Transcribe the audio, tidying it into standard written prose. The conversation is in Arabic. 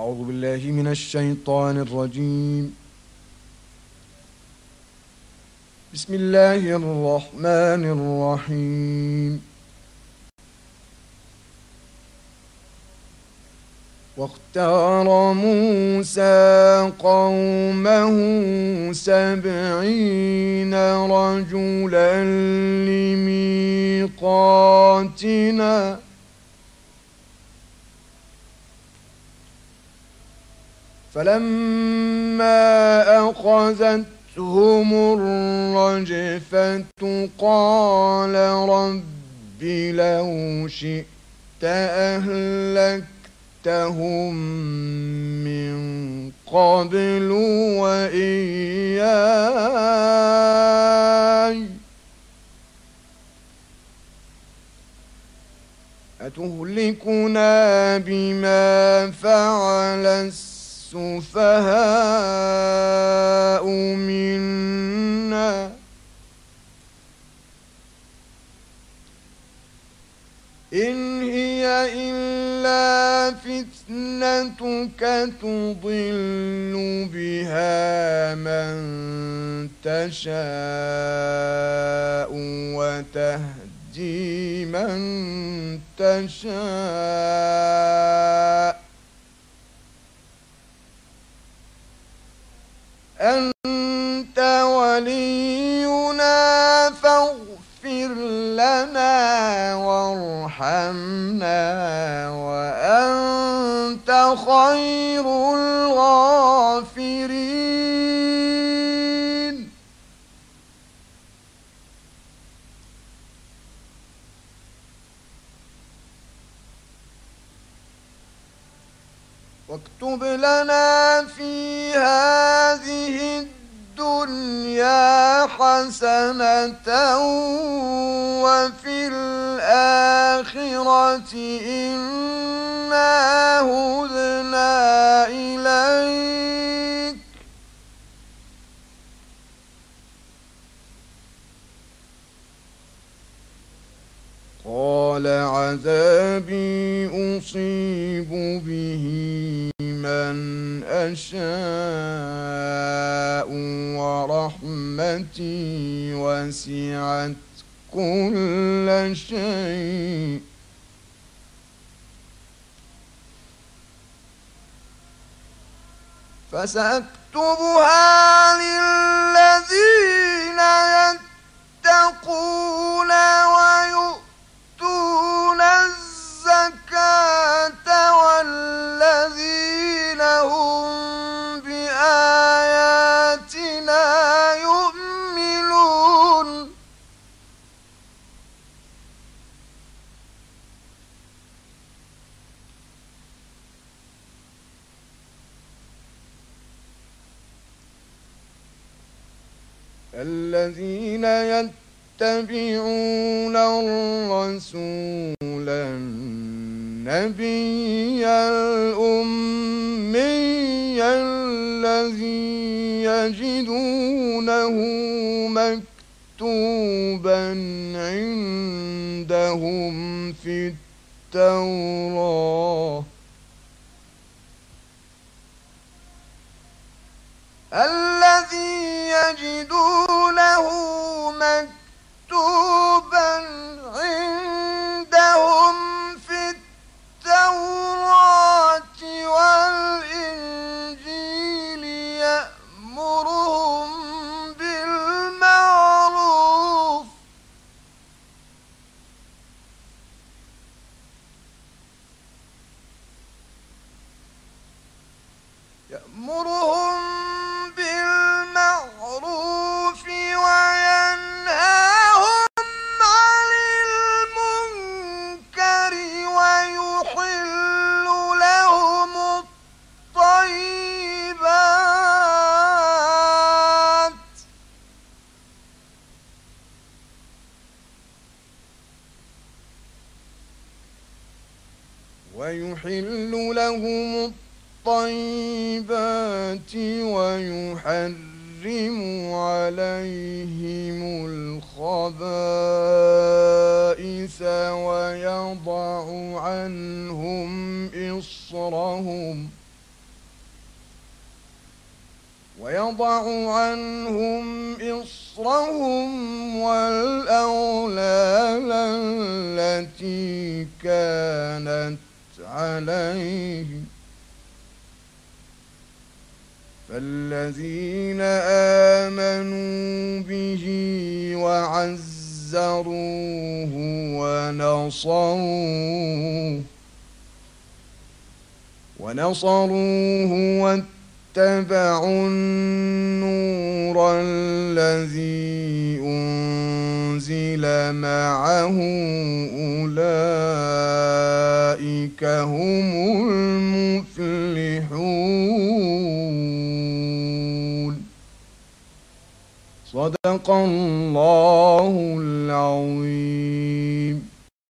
أعوذ بالله من الشيطان الرجيم. بسم الله الرحمن الرحيم. واختار موسى قومه 70 رجلا لميقاتنا فلما أخذتهم الرجفة قال رب لو شئت أهلكتهم من قبل وإياي أتهلكنا بما فعل السفهاء منا إن هي إلا فتنتك تضل بها من تشاء وتهدي من تشاء أنت ولينا فاغفر لنا وارحمنا وأنت خير الغافرين. واكتب لنا في هذه الدنيا حسنة وفي الآخرة إنا هدنا إليك قال عذابي أصيب به من أشاء ورحمتي وسعت كل شيء فسأكتبها للذين يتقون ويؤتون الزكاة والذين هم بآياتنا يؤمنون الذين يتبعون الرسول النبي الأمي الذي يجدونه مكتوبا عندهم في التوراة مكتوبا عندهم في التوراة والإنجيل يأمرهم بالمعروف وينهاهم عن المنكر ويحل لهم الطيبات ويحرم عليهم الخبائث ويضع عنهم إصرهم ويضع عنهم إصرهم والأغلال التي كانت عليهم فالذين آمنوا به وعزروه ونصروه واتبعوا النور الذي أنزل معه أولئك هم المفلحون. صدق الله